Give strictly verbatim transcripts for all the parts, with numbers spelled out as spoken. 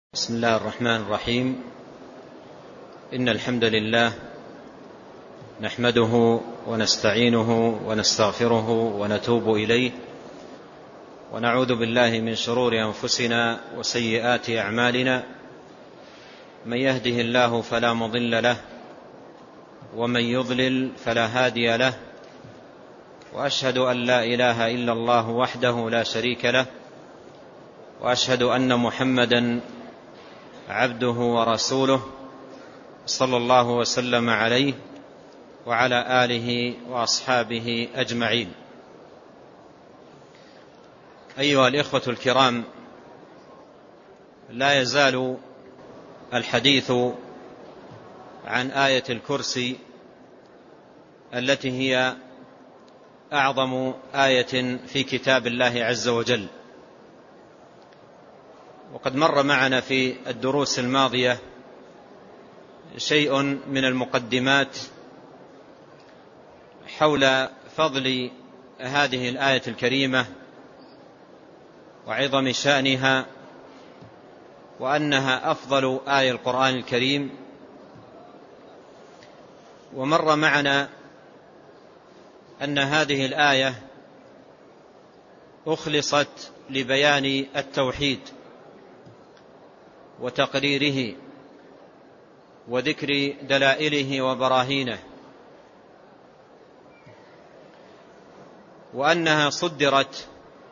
بسم الله الرحمن الرحيم. إن الحمد لله نحمده ونستعينه ونستغفره ونتوب إليه، ونعوذ بالله من شرور أنفسنا وسيئات أعمالنا. من يهده الله فلا مضل له، ومن يضلل فلا هادي له، وأشهد أن لا إله إلا الله وحده لا شريك له، وأشهد أن محمدا عبده ورسوله صلى الله وسلم عليه وعلى آله وأصحابه أجمعين. أيها الإخوة الكرام، لا يزال الحديث عن آية الكرسي التي هي أعظم آية في كتاب الله عز وجل. وقد مر معنا في الدروس الماضية شيء من المقدمات حول فضل هذه الآية الكريمة وعظم شأنها، وأنها أفضل آية القرآن الكريم. ومر معنا أن هذه الآية أخلصت لبيان التوحيد وتقريره وذكر دلائله وبراهينه، وأنها صدرت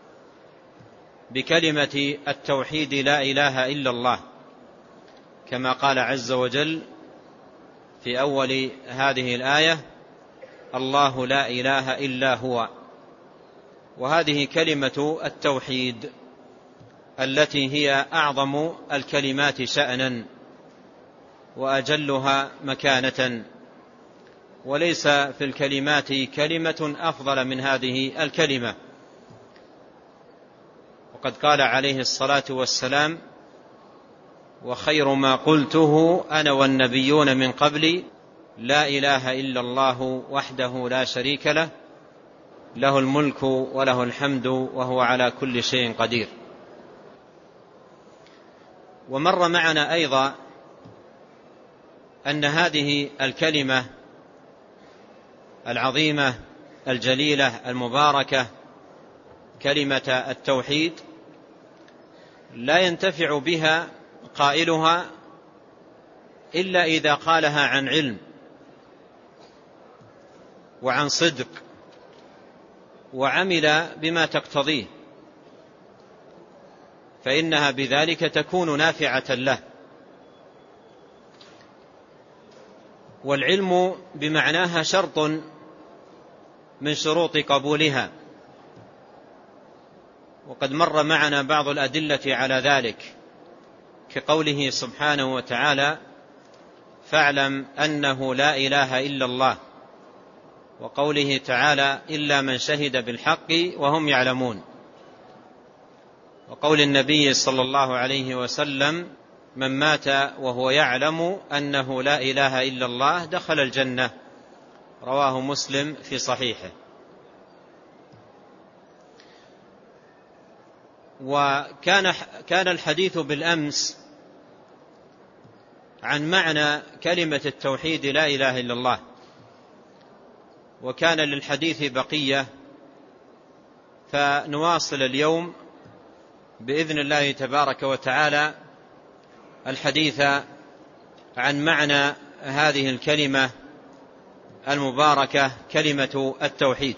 بكلمة التوحيد لا إله إلا الله، كما قال عز وجل في أول هذه الآية: الله لا إله إلا هو. وهذه كلمة التوحيد التي هي أعظم الكلمات شأنا وأجلها مكانة، وليس في الكلمات كلمة أفضل من هذه الكلمة. وقد قال عليه الصلاة والسلام: وخير ما قلته أنا والنبيون من قبلي لا إله إلا الله وحده لا شريك له، له الملك وله الحمد وهو على كل شيء قدير. ومر معنا أيضا أن هذه الكلمة العظيمة الجليلة المباركة، كلمة التوحيد، لا ينتفع بها قائلها إلا إذا قالها عن علم وعن صدق وعمل بما تقتضيه، فإنها بذلك تكون نافعة له. والعلم بمعناها شرط من شروط قبولها، وقد مر معنا بعض الأدلة على ذلك، كقوله سبحانه وتعالى: فاعلم أنه لا إله إلا الله، وقوله تعالى: إلا من شهد بالحق وهم يعلمون، وقول النبي صلى الله عليه وسلم: من مات وهو يعلم أنه لا إله إلا الله دخل الجنة، رواه مسلم في صحيحه. وكان كان الحديث بالأمس عن معنى كلمة التوحيد لا إله إلا الله، وكان للحديث بقية، فنواصل اليوم بإذن الله تبارك وتعالى الحديث عن معنى هذه الكلمة المباركة، كلمة التوحيد.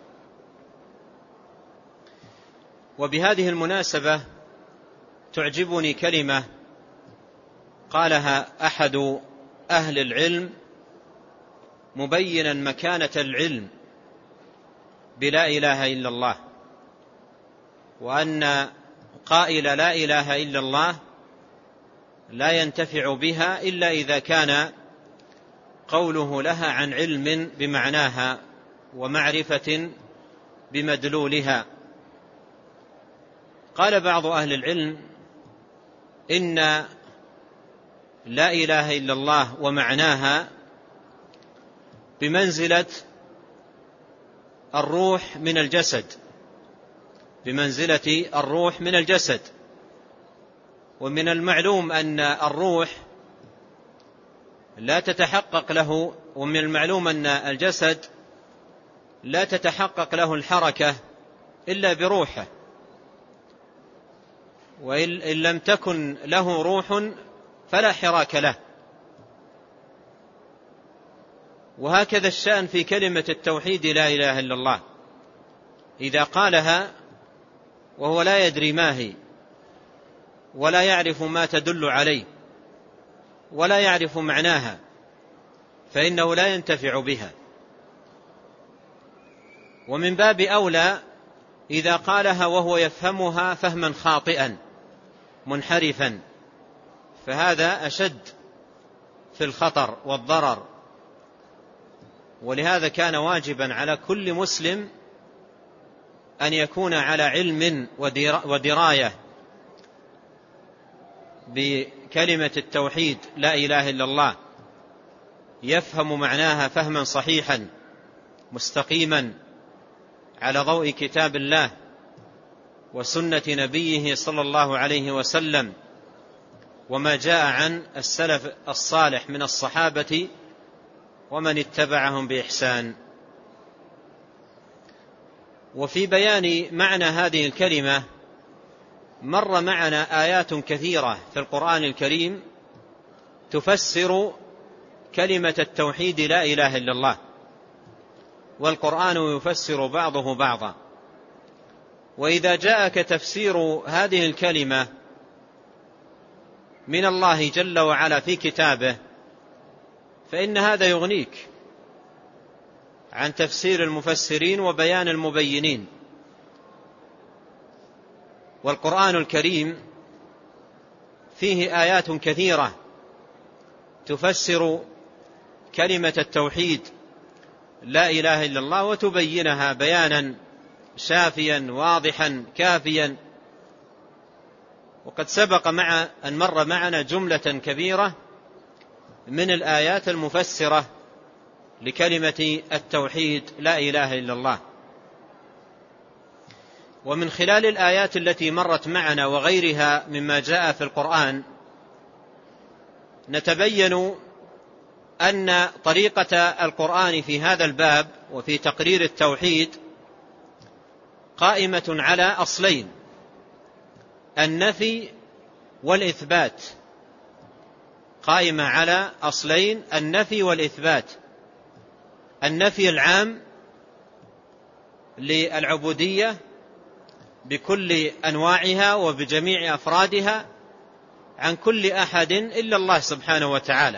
وبهذه المناسبة تعجبني كلمة قالها أحد أهل العلم مبينا مكانة العلم بلا إله إلا الله، وأن قائل لا إله إلا الله لا ينتفع بها إلا إذا كان قوله لها عن علم بمعناها ومعرفة بمدلولها. قال بعض أهل العلم: إن لا إله إلا الله ومعناها بمنزلة الروح من الجسد، بمنزلة الروح من الجسد، ومن المعلوم أن الروح لا تتحقق له، ومن المعلوم أن الجسد لا تتحقق له الحركة إلا بروحه، وإن لم تكن له روح فلا حراك له. وهكذا الشأن في كلمة التوحيد لا إله إلا الله، إذا قالها وهو لا يدري ما هي ولا يعرف ما تدل عليه ولا يعرف معناها فإنه لا ينتفع بها. ومن باب أولى إذا قالها وهو يفهمها فهما خاطئا منحرفا، فهذا أشد في الخطر والضرر. ولهذا كان واجبا على كل مسلم أن يكون على علم ودراية بكلمة التوحيد لا إله إلا الله، يفهم معناها فهما صحيحا مستقيما على ضوء كتاب الله وسنة نبيه صلى الله عليه وسلم وما جاء عن السلف الصالح من الصحابة ومن اتبعهم بإحسان. وفي بيان معنى هذه الكلمة مر معنا آيات كثيرة في القرآن الكريم تفسر كلمة التوحيد لا إله إلا الله، والقرآن يفسر بعضه بعضا. وإذا جاءك تفسير هذه الكلمة من الله جل وعلا في كتابه فإن هذا يغنيك عن تفسير المفسرين وبيان المبينين. والقرآن الكريم فيه آيات كثيرة تفسر كلمة التوحيد لا إله إلا الله وتبينها بيانا شافيا واضحا كافيا. وقد سبق مع أن مر معنا جملة كبيرة من الآيات المفسرة لكلمة التوحيد لا إله إلا الله. ومن خلال الآيات التي مرت معنا وغيرها مما جاء في القرآن نتبين أن طريقة القرآن في هذا الباب وفي تقرير التوحيد قائمة على أصلين: النفي والإثبات. قائمة على أصلين: النفي والإثبات. النفي العام للعبودية بكل أنواعها وبجميع أفرادها عن كل أحد إلا الله سبحانه وتعالى،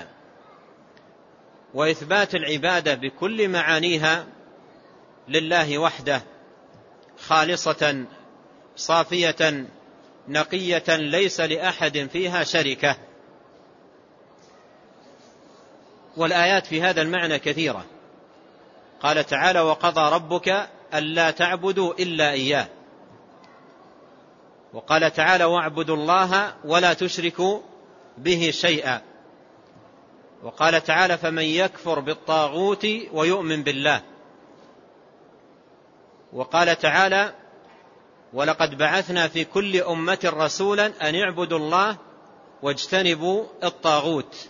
وإثبات العبادة بكل معانيها لله وحده خالصة صافية نقية ليس لأحد فيها شركة. والآيات في هذا المعنى كثيرة. قال تعالى: وقضى ربك ألا تعبدوا إلا إياه. وقال تعالى: واعبدوا الله ولا تشركوا به شيئا. وقال تعالى: فمن يكفر بالطاغوت ويؤمن بالله. وقال تعالى: ولقد بعثنا في كل أمة رسولا أن اعبدوا الله واجتنبوا الطاغوت.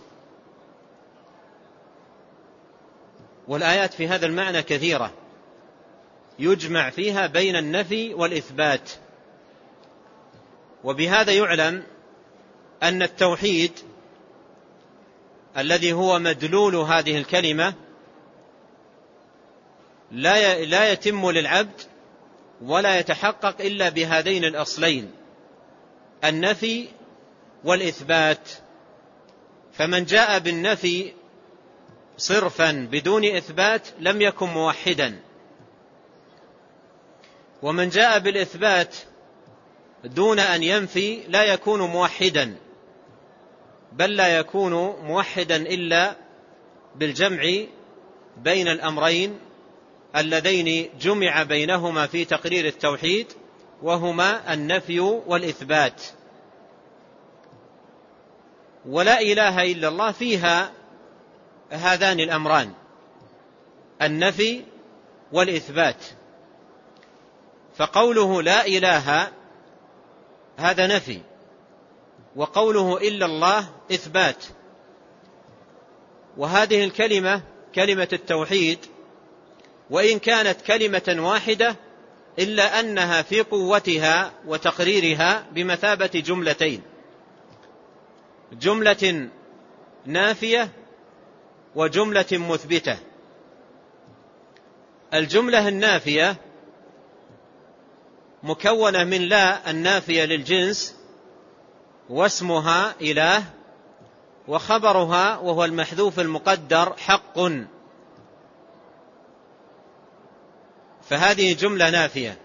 والآيات في هذا المعنى كثيرة يجمع فيها بين النفي والإثبات. وبهذا يعلم أن التوحيد الذي هو مدلول هذه الكلمة لا يتم للعبد ولا يتحقق إلا بهذين الأصلين: النفي والإثبات. فمن جاء بالنفي صرفا بدون إثبات لم يكن موحدا، ومن جاء بالإثبات دون أن ينفي لا يكون موحدا، بل لا يكون موحدا إلا بالجمع بين الأمرين اللذين جمع بينهما في تقرير التوحيد، وهما النفي والإثبات. ولا إله إلا الله فيها هذان الأمران: النفي والإثبات. فقوله لا إله هذا نفي، وقوله إلا الله إثبات. وهذه الكلمة كلمة التوحيد وإن كانت كلمة واحدة إلا أنها في قوتها وتقريرها بمثابة جملتين، جملة نافية وجملة مثبتة. الجملة النافية مكونة من لا النافية للجنس واسمها إله وخبرها وهو المحذوف المقدر حق، فهذه جملة نافية.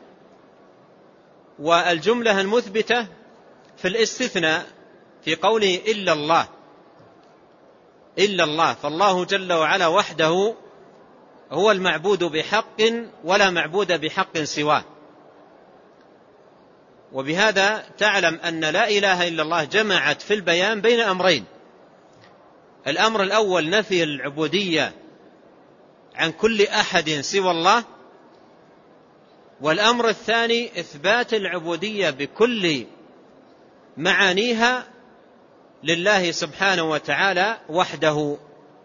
والجملة المثبتة في الاستثناء في قوله إلا الله، إلا الله، فالله جل وعلا وحده هو المعبود بحق ولا معبود بحق سواه. وبهذا تعلم أن لا إله إلا الله جمعت في البيان بين أمرين: الأمر الأول نفي العبودية عن كل أحد سوى الله، والأمر الثاني إثبات العبودية بكل معانيها لله سبحانه وتعالى وحده.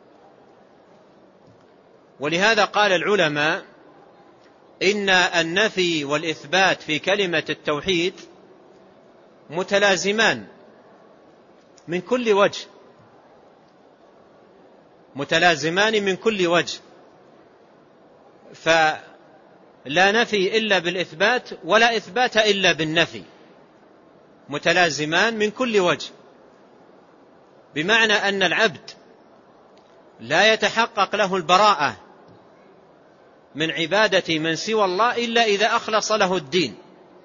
ولهذا قال العلماء إن النفي والإثبات في كلمة التوحيد متلازمان من كل وجه، متلازمان من كل وجه، فلا نفي إلا بالإثبات ولا إثبات إلا بالنفي، متلازمان من كل وجه، بمعنى أن العبد لا يتحقق له البراءة من عبادة من سوى الله إلا إذا أخلص له الدين،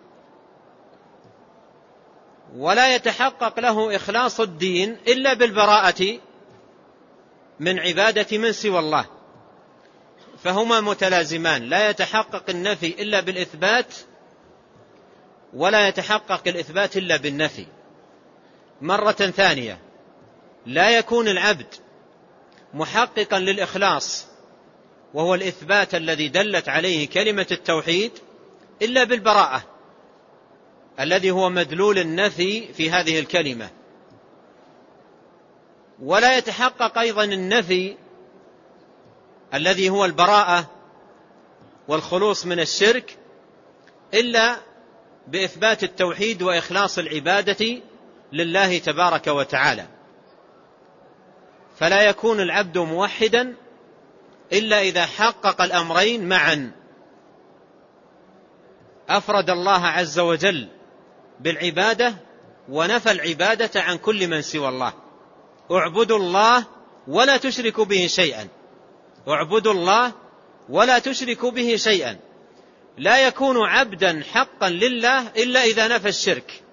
ولا يتحقق له إخلاص الدين إلا بالبراءة من عبادة من سوى الله، فهما متلازمان، لا يتحقق النفي إلا بالإثبات ولا يتحقق الإثبات إلا بالنفي. مرة ثانية، لا يكون العبد محققا للإخلاص وهو الإثبات الذي دلت عليه كلمة التوحيد إلا بالبراءة الذي هو مدلول النفي في هذه الكلمة، ولا يتحقق أيضا النفي الذي هو البراءة والخلوص من الشرك إلا بإثبات التوحيد وإخلاص العبادة لله تبارك وتعالى. فلا يكون العبد موحدا إلا إذا حقق الأمرين معا: أفرد الله عز وجل بالعبادة ونفى العبادة عن كل من سوى الله. اعبدوا الله ولا تشركوا به شيئا، اعبدوا الله ولا تشركوا به شيئا. لا يكون عبدا حقا لله إلا إذا نفى الشرك،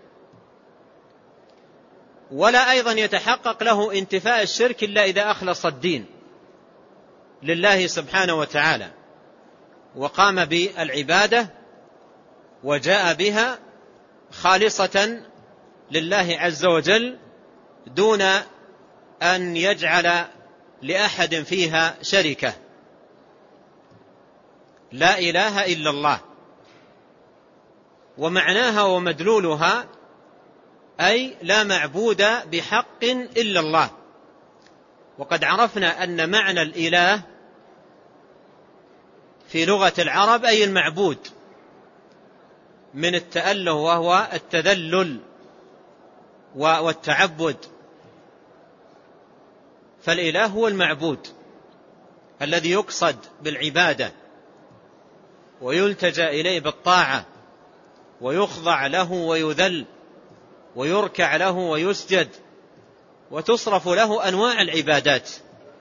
ولا أيضا يتحقق له انتفاء الشرك إلا إذا أخلص الدين لله سبحانه وتعالى وقام بالعبادة وجاء بها خالصة لله عز وجل دون أن يجعل لأحد فيها شركة. لا إله إلا الله، ومعناها ومدلولها أي لا معبود بحق إلا الله. وقد عرفنا أن معنى الإله في لغة العرب أي المعبود، من التأله وهو التذلل والتعبد، فالإله هو المعبود الذي يقصد بالعبادة ويلتجأ إليه بالطاعة ويخضع له ويذل ويركع له ويسجد وتصرف له أنواع العبادات،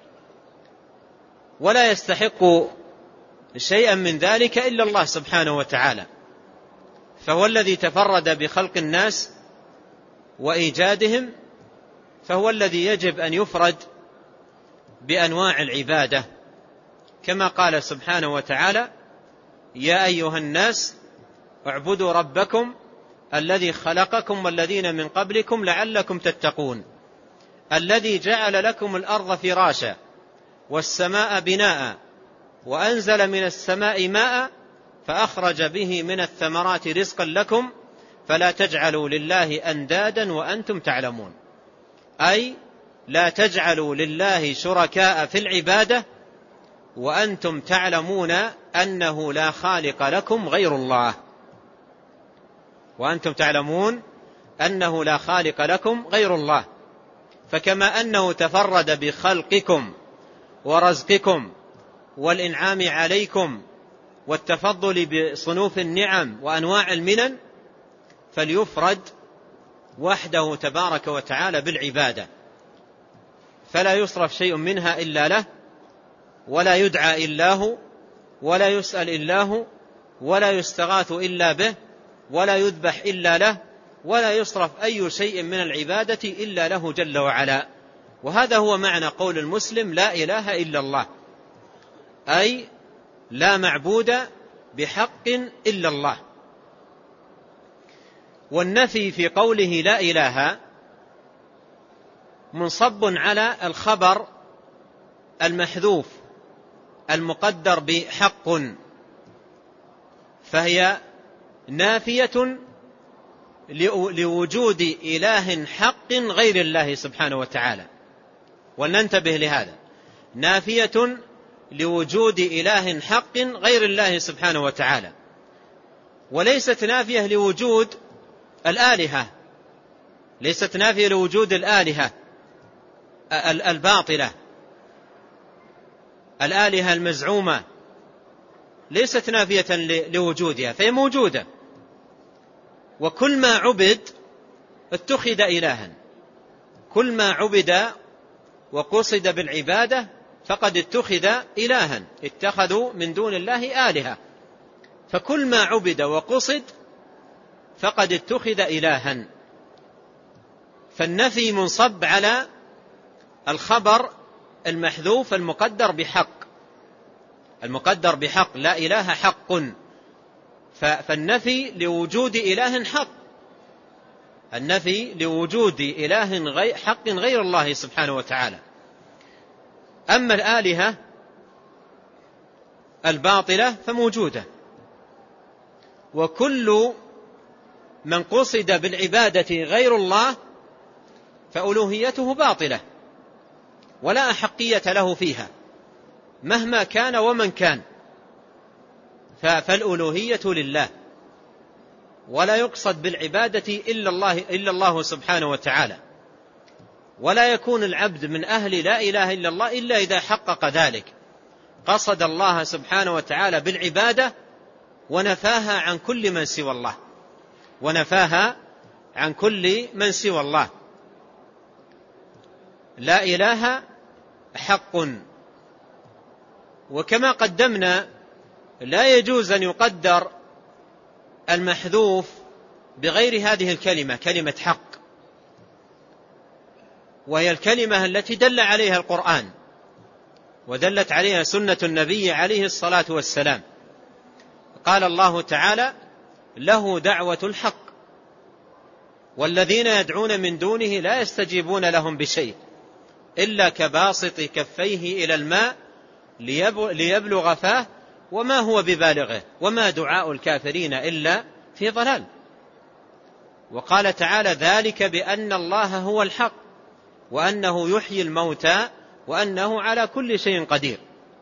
ولا يستحق شيئا من ذلك إلا الله سبحانه وتعالى، فهو الذي تفرد بخلق الناس وإيجادهم، فهو الذي يجب أن يفرد بأنواع العبادة، كما قال سبحانه وتعالى: يا أيها الناس اعبدوا ربكم الذي خلقكم والذين من قبلكم لعلكم تتقون، الذي جعل لكم الأرض فراشا والسماء بناء وأنزل من السماء ماء فأخرج به من الثمرات رزقا لكم فلا تجعلوا لله أندادا وأنتم تعلمون، أي لا تجعلوا لله شركاء في العبادة وأنتم تعلمون أنه لا خالق لكم غير الله، وأنتم تعلمون أنه لا خالق لكم غير الله. فكما أنه تفرد بخلقكم ورزقكم والإنعام عليكم والتفضل بصنوف النعم وأنواع المنن، فليفرد وحده تبارك وتعالى بالعبادة، فلا يصرف شيء منها إلا له، ولا يدعى إلا هو، ولا يسأل إلا هو، ولا يستغاث إلا به، ولا يذبح إلا له، ولا يصرف أي شيء من العبادة إلا له جل وعلا. وهذا هو معنى قول المسلم لا إله إلا الله، أي لا معبود بحق إلا الله. والنفي في قوله لا إله منصب على الخبر المحذوف المقدر بحق، فهي نافية لوجود إله حق غير الله سبحانه وتعالى. ولننتبه لهذا، نافية لوجود إله حق غير الله سبحانه وتعالى، وليست نافية لوجود الآلهة، ليست نافية لوجود الآلهة الباطلة، الآلهة المزعومة ليست نافية لوجودها، فهي موجودة، وكل ما عبد اتخذ إلها، كل ما عبد وقصد بالعبادة فقد اتخذ إلها، اتخذوا من دون الله آلهة، فكل ما عبد وقصد فقد اتخذ إلها. فالنفي منصب على الخبر المحذوف المقدر بحق، المقدر بحق، لا إله حق، فالنفي لوجود إله حق، النفي لوجود إله حق غير الله سبحانه وتعالى. أما الآلهة الباطلة فموجودة، وكل من قصد بالعبادة غير الله فألوهيته باطلة ولا أحقية له فيها مهما كان ومن كان، فالألوهية لله، ولا يقصد بالعبادة إلا الله, إلا الله سبحانه وتعالى، ولا يكون العبد من أهل لا إله إلا الله إلا إذا حقق ذلك، قصد الله سبحانه وتعالى بالعبادة ونفاها عن كل من سوى الله، ونفاها عن كل من سوى الله. لا إله حق. وكما قدمنا لا يجوز أن يقدر المحذوف بغير هذه الكلمة، كلمة حق، وهي الكلمة التي دل عليها القرآن ودلت عليها سنة النبي عليه الصلاة والسلام. قال الله تعالى: له دعوة الحق والذين يدعون من دونه لا يستجيبون لهم بشيء إلا كباسط كفيه إلى الماء ليبلغ فاه وما هو ببالغه وما دعاء الكافرين إلا في ضلال. وقال تعالى: ذلك بأن الله هو الحق وأنه يحيي الموتى وأنه على كل شيء قدير.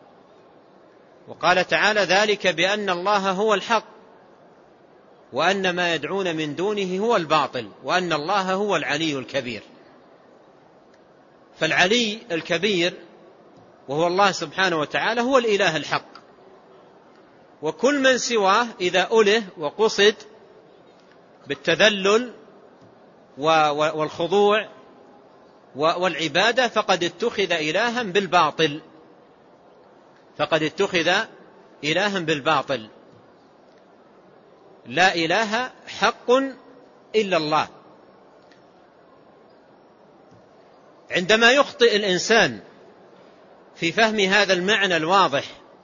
وقال تعالى: ذلك بأن الله هو الحق وأن ما يدعون من دونه هو الباطل وأن الله هو العلي الكبير. فالعلي الكبير وهو الله سبحانه وتعالى هو الإله الحق، وكل من سواه إذا أله وقصد بالتذلل والخضوع والعبادة فقد اتخذ إلها بالباطل، فقد اتخذ إلها بالباطل. لا إله حق إلا الله. عندما يخطئ الإنسان في فهم هذا المعنى الواضح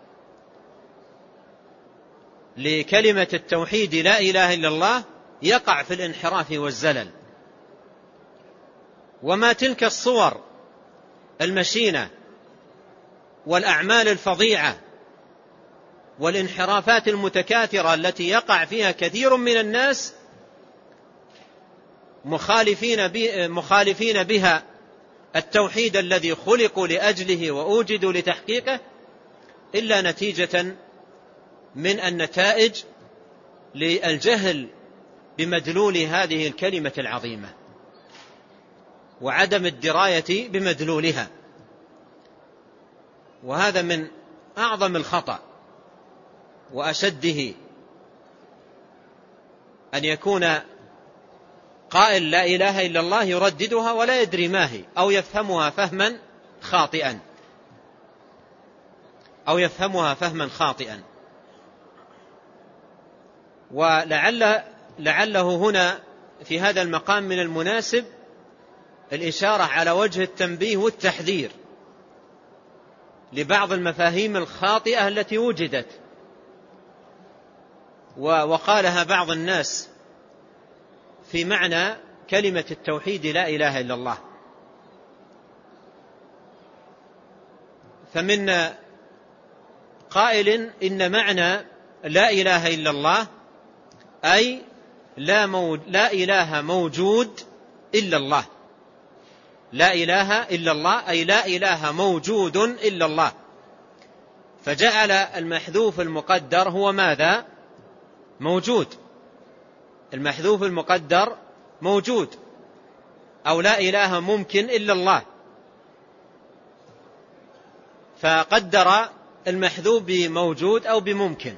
لكلمة التوحيد لا إله إلا الله يقع في الانحراف والزلل. وما تلك الصور المشينة والأعمال الفظيعة والانحرافات المتكاثرة التي يقع فيها كثير من الناس مخالفين, مخالفين بها التوحيد الذي خلقوا لأجله وأوجدوا لتحقيقه إلا نتيجة من النتائج للجهل بمدلول هذه الكلمة العظيمة وعدم الدراية بمدلولها. وهذا من أعظم الخطأ وأشده، أن يكون قائل لا إله إلا الله يرددها ولا يدري ما هي، أو يفهمها فهما خاطئا أو يفهمها فهما خاطئا ولعل لعله هنا في هذا المقام من المناسب الإشارة على وجه التنبيه والتحذير لبعض المفاهيم الخاطئة التي وجدت وقالها بعض الناس في معنى كلمة التوحيد لا إله إلا الله. فمن قائل إن معنى لا إله إلا الله أي لا, مو... لا إله موجود إلا الله، لا إله إلا الله أي لا إله موجود إلا الله، فجعل المحذوف المقدر هو ماذا؟ موجود. المحذوف المقدر موجود، أو لا إله ممكن إلا الله، فقدر المحذوف بموجود أو بممكن.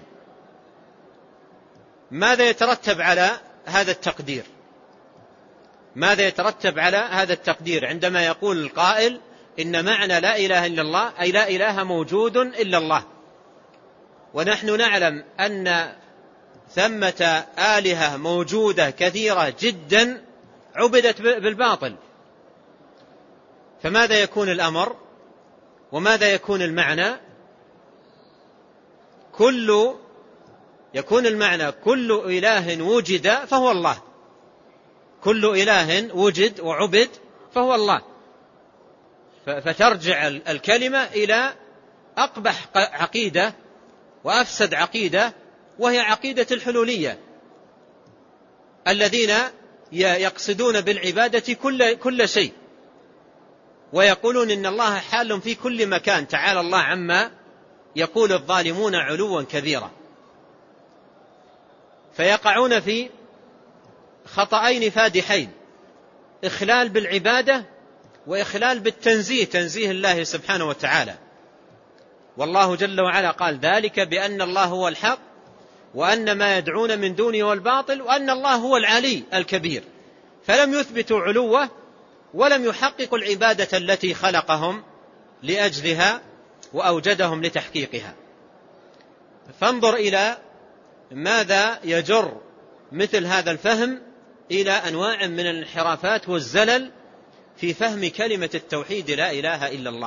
ماذا يترتب على هذا التقدير؟ ماذا يترتب على هذا التقدير عندما يقول القائل إن معنى لا إله إلا الله أي لا إله موجود إلا الله، ونحن نعلم أن ثمة آلهة موجودة كثيرة جدا عبدت بالباطل، فماذا يكون الأمر وماذا يكون المعنى؟ كل يكون المعنى كل إله وجد فهو الله، كل إله وجد وعبد فهو الله، فترجع الكلمة إلى أقبح عقيدة وأفسد عقيدة، وهي عقيدة الحلولية، الذين يقصدون بالعبادة كل, كل شيء، ويقولون إن الله حال في كل مكان، تعالى الله عما يقول الظالمون علوا كبيرا. فيقعون في خطأين فادحين: إخلال بالعبادة وإخلال بالتنزيه، تنزيه الله سبحانه وتعالى. والله جل وعلا قال ذلك بأن الله هو الحق وأن ما يدعون من دونه هو الباطل وأن الله هو العلي الكبير، فلم يثبتوا علوه ولم يحققوا العبادة التي خلقهم لأجلها وأوجدهم لتحقيقها. فانظر إلى ماذا يجر مثل هذا الفهم إلى أنواع من الانحرافات والزلل في فهم كلمة التوحيد لا إله إلا الله.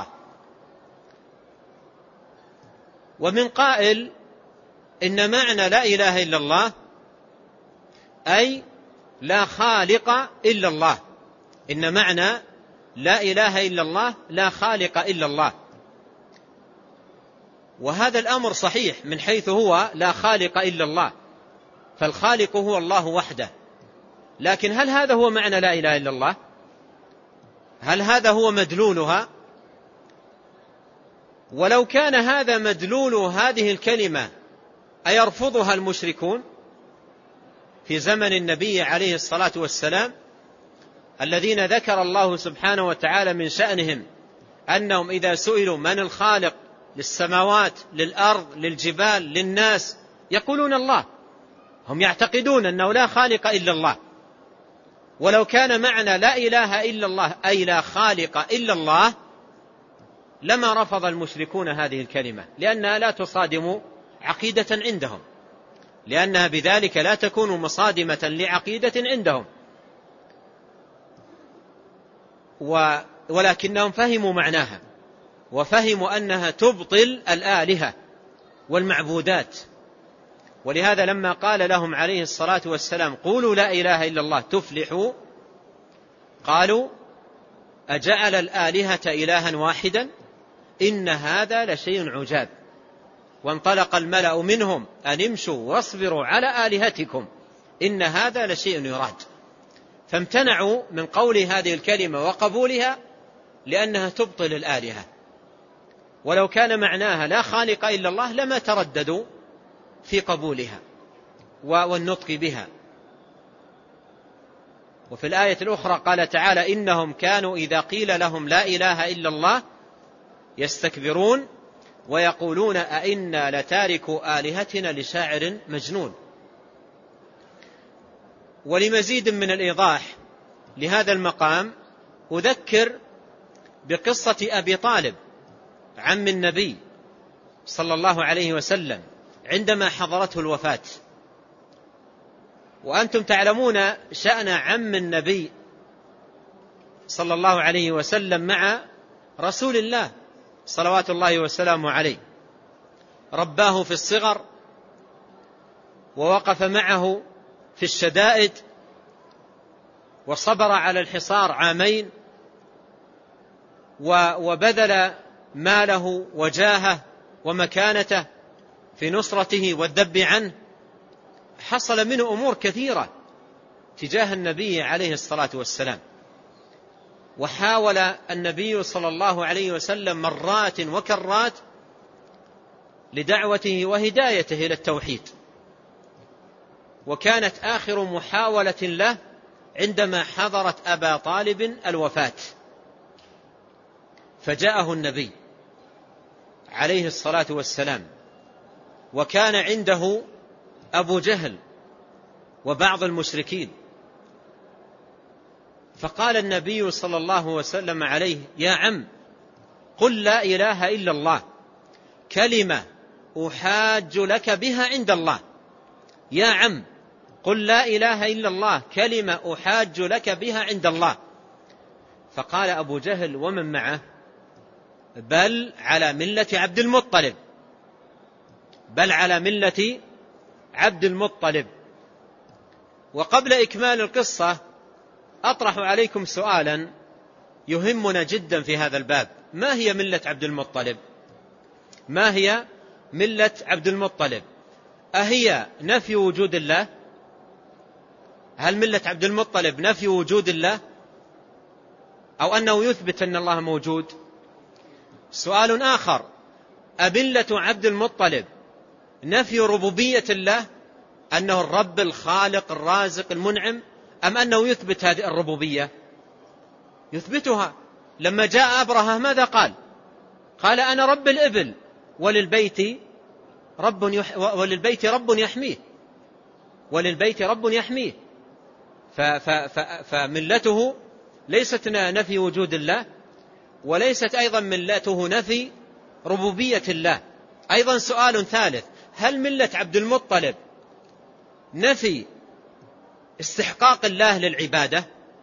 ومن قائل إن معنى لا إله إلا الله أي لا خالق إلا الله، إن معنى لا إله إلا الله لا خالق إلا الله. وهذا الأمر صحيح من حيث هو لا خالق إلا الله، فالخالق هو الله وحده، لكن هل هذا هو معنى لا إله إلا الله؟ هل هذا هو مدلولها؟ ولو كان هذا مدلول هذه الكلمة أيرفضها المشركون في زمن النبي عليه الصلاة والسلام، الذين ذكر الله سبحانه وتعالى من شأنهم أنهم إذا سئلوا من الخالق للسماوات للأرض للجبال للناس يقولون الله، هم يعتقدون أنه لا خالق إلا الله. ولو كان معنى لا إله إلا الله أي لا خالق إلا الله لما رفض المشركون هذه الكلمة، لأنها لا تصادم عقيدة عندهم، لأنها بذلك لا تكون مصادمة لعقيدة عندهم، ولكنهم فهموا معناها وفهموا أنها تبطل الآلهة والمعبودات. ولهذا لما قال لهم عليه الصلاة والسلام قولوا لا إله إلا الله تفلحوا، قالوا أجعل الآلهة إلها واحدا إن هذا لشيء عجاب. وانطلق الملأ منهم أن امشوا واصبروا على آلهتكم إن هذا لشيء يراد. فامتنعوا من قول هذه الكلمة وقبولها لأنها تبطل الآلهة، ولو كان معناها لا خالق إلا الله لما ترددوا في قبولها والنطق بها. وفي الآية الأخرى قال تعالى: إنهم كانوا إذا قيل لهم لا إله إلا الله يستكبرون ويقولون أئنا لتاركوا آلهتنا لشاعر مجنون. ولمزيد من الإيضاح لهذا المقام أذكر بقصة أبي طالب عم النبي صلى الله عليه وسلم عندما حضرته الوفاة. وأنتم تعلمون شأن عم النبي صلى الله عليه وسلم مع رسول الله صلوات الله وسلامه عليه. رباه في الصغر ووقف معه في الشدائد وصبر على الحصار عامين وبذل ماله وجاهه ومكانته في نصرته والذب عنه. حصل منه أمور كثيرة تجاه النبي عليه الصلاة والسلام، وحاول النبي صلى الله عليه وسلم مرات وكرات لدعوته وهدايته إلى التوحيد. وكانت آخر محاولة له عندما حضرت أبا طالب الوفاة، فجاءه النبي عليه الصلاة والسلام وكان عنده أبو جهل وبعض المشركين، فقال النبي صلى الله وسلم عليه: يا عم، قل لا إله إلا الله كلمة أحاج لك بها عند الله. يا عم، قل لا إله إلا الله كلمة أحاج لك بها عند الله. فقال أبو جهل ومن معه: بل على ملة عبد المطلب، بل على ملة عبد المطلب. وقبل إكمال القصة أطرح عليكم سؤالا يهمنا جدا في هذا الباب: ما هي ملة عبد المطلب؟ ما هي ملة عبد المطلب؟ أهي نفي وجود الله؟ هل ملة عبد المطلب نفي وجود الله أو أنه يثبت أن الله موجود؟ سؤال آخر: أملة عبد المطلب نفي ربوبية الله، أنه الرب الخالق الرازق المنعم، أم أنه يثبت هذه الربوبية؟ يثبتها. لما جاء أبرهة ماذا قال؟ قال: أنا رب الإبل وللبيت رب يح... وللبيت رب يحميه، وللبيت رب يحميه. ف... ف... ف... فملته ليست نفي وجود الله، وليست أيضا ملته نفي ربوبية الله. أيضا سؤال ثالث: هل ملة عبد المطلب نفي استحقاق الله للعبادة؟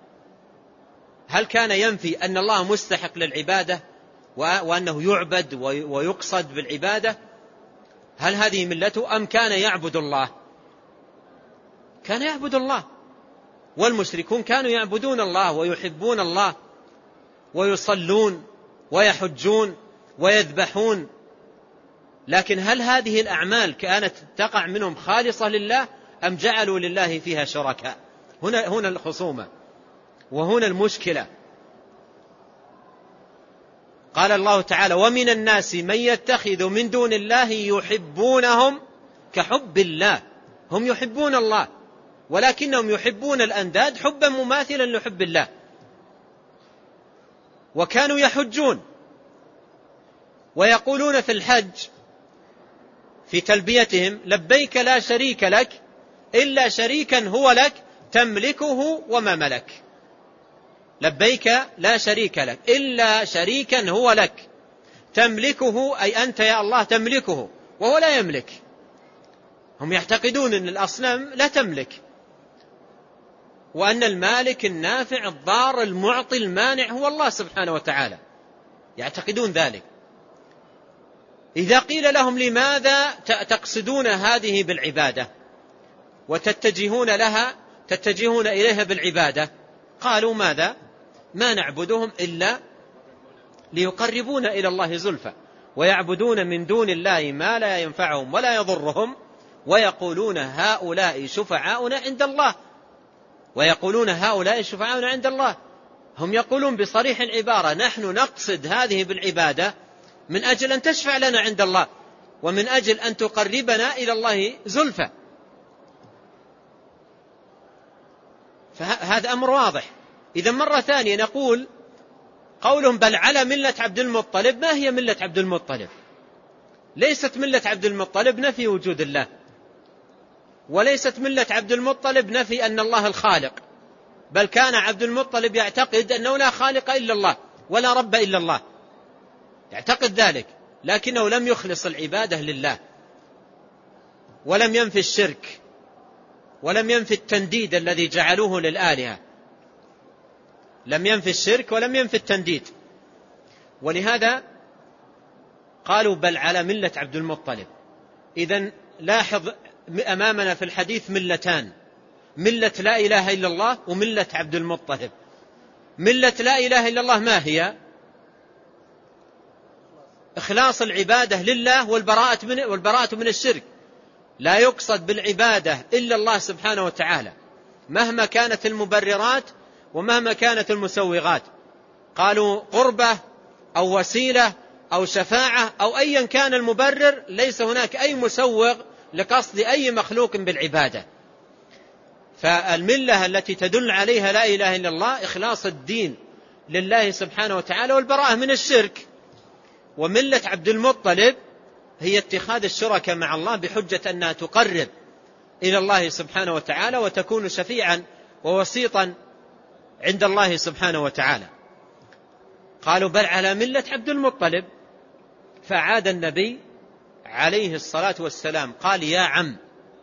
هل كان ينفي أن الله مستحق للعبادة وأنه يعبد ويقصد بالعبادة؟ هل هذه ملته أم كان يعبد الله؟ كان يعبد الله، والمشركون كانوا يعبدون الله ويحبون الله ويصلون ويحجون ويذبحون. لكن هل هذه الأعمال كانت تقع منهم خالصة لله أم جعلوا لله فيها شركاء؟ هنا هنا الخصومة وهنا المشكلة. قال الله تعالى: ومن الناس من يتخذ من دون الله يحبونهم كحب الله. هم يحبون الله ولكنهم يحبون الأنداد حبا مماثلا لحب الله. وكانوا يحجون ويقولون في الحج في تلبيتهم: لبيك لا شريك لك إلا شريكا هو لك تملكه وما ملك. لبيك لا شريك لك إلا شريكا هو لك تملكه، أي أنت يا الله تملكه وهو لا يملك. هم يعتقدون أن الأصنام لا تملك، وأن المالك النافع الضار المعطي المانع هو الله سبحانه وتعالى، يعتقدون ذلك. إذا قيل لهم: لماذا تقصدون هذه بالعبادة وتتجهون لها تتجهون إليها بالعبادة؟ قالوا: ماذا؟ ما نعبدهم إلا ليقربون إلى الله زلفى، ويعبدون من دون الله ما لا ينفعهم ولا يضرهم، ويقولون هؤلاء شفعاؤنا عند الله. ويقولون هؤلاء شفعاؤنا عند الله. هم يقولون بصريح العبارة نحن نقصد هذه بالعبادة من أجل أن تشفع لنا عند الله ومن أجل أن تقربنا إلى الله زلفى. فهذا أمر واضح. إذا مرة ثانية نقول قولهم بل على ملة عبد المطلب، ما هي ملة عبد المطلب؟ ليست ملة عبد المطلب نفي وجود الله، وليست ملة عبد المطلب نفي أن الله الخالق، بل كان عبد المطلب يعتقد أنه لا خالق إلا الله ولا رب إلا الله، يعتقد ذلك، لكنه لم يخلص العبادة لله، ولم ينفي الشرك، ولم ينفي التنديد الذي جعلوه للآلهة، لم ينفي الشرك ولم ينفي التنديد. ولهذا قالوا بل على ملة عبد المطلب. إذن لاحظ أمامنا في الحديث ملتان، ملة لا إله إلا الله وملة عبد المطلب. ملة لا إله إلا الله ما هي؟ إخلاص العبادة لله والبراءة من, والبراءة من الشرك. لا يقصد بالعبادة إلا الله سبحانه وتعالى مهما كانت المبررات ومهما كانت المسوغات. قالوا قربة أو وسيلة أو شفاعة أو أيا كان المبرر، ليس هناك أي مسوغ لقصد أي مخلوق بالعبادة. فالملة التي تدل عليها لا إله إلا الله إخلاص الدين لله سبحانه وتعالى والبراءة من الشرك. وملة عبد المطلب هي اتخاذ الشركاء مع الله بحجة أنها تقرب إلى الله سبحانه وتعالى وتكون شفيعا ووسيطا عند الله سبحانه وتعالى. قالوا بل على ملة عبد المطلب. فعاد النبي عليه الصلاة والسلام قال يا عم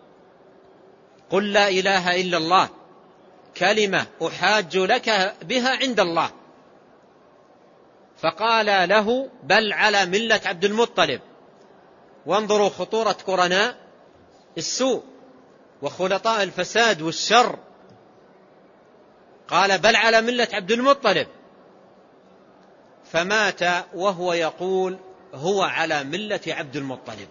قل لا إله إلا الله كلمة أحاج لك بها عند الله. فقال له بل على ملة عبد المطلب. وانظروا خطورة قرناء السوء وخلطاء الفساد والشر. قال بل على ملة عبد المطلب، فمات وهو يقول هو على ملة عبد المطلب.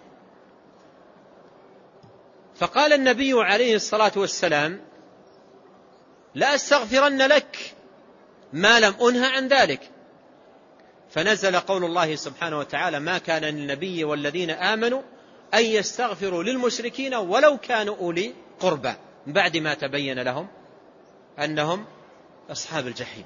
فقال النبي عليه الصلاة والسلام لا أستغفرن لك ما لم أنه عن ذلك. فنزل قول الله سبحانه وتعالى ما كان للنبي والذين آمنوا أن يستغفروا للمشركين ولو كانوا أولي قربى من بعد ما تبين لهم أنهم أصحاب الجحيم.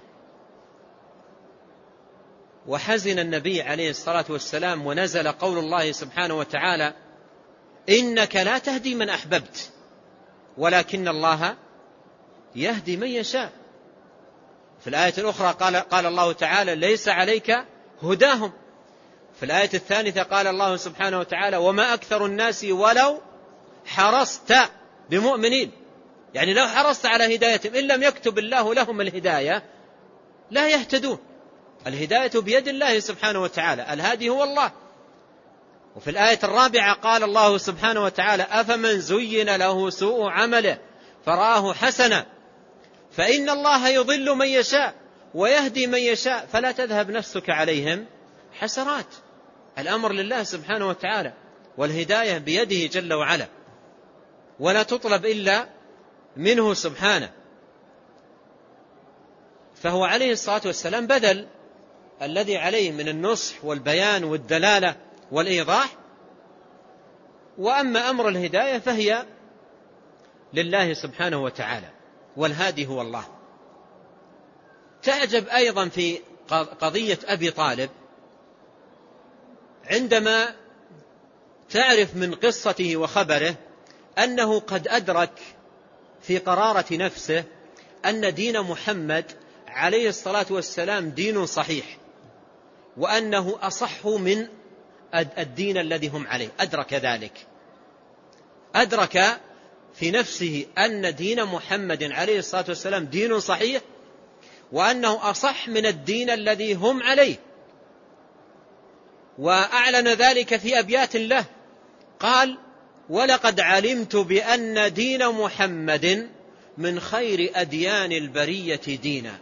وحزن النبي عليه الصلاة والسلام ونزل قول الله سبحانه وتعالى إنك لا تهدي من أحببت ولكن الله يهدي من يشاء. في الآية الأخرى قال, قال الله تعالى ليس عليك هداهم. في الآية الثالثة قال الله سبحانه وتعالى وما أكثر الناس ولو حرصت بمؤمنين. يعني لو حرصت على هدايتهم إن لم يكتب الله لهم الهداية لا يهتدون. الهداية بيد الله سبحانه وتعالى، الهادي هو الله. وفي الآية الرابعة قال الله سبحانه وتعالى أفمن زين له سوء عمله فرآه حسنا فإن الله يضل من يشاء ويهدي من يشاء فلا تذهب نفسك عليهم حسرات. الأمر لله سبحانه وتعالى والهداية بيده جل وعلا ولا تطلب إلا منه سبحانه. فهو عليه الصلاة والسلام بذل الذي عليه من النصح والبيان والدلالة والإيضاح. وأما أمر الهداية فهي لله سبحانه وتعالى والهادي هو الله. تعجب أيضا في قضية أبي طالب عندما تعرف من قصته وخبره أنه قد أدرك في قرارة نفسه أن دين محمد عليه الصلاة والسلام دين صحيح وأنه أصح من الدين الذي هم عليه. أدرك ذلك، أدرك في نفسه أن دين محمد عليه الصلاة والسلام دين صحيح وأنه أصح من الدين الذي هم عليه. وأعلن ذلك في أبيات له قال ولقد علمت بأن دين محمد من خير أديان البرية دينا.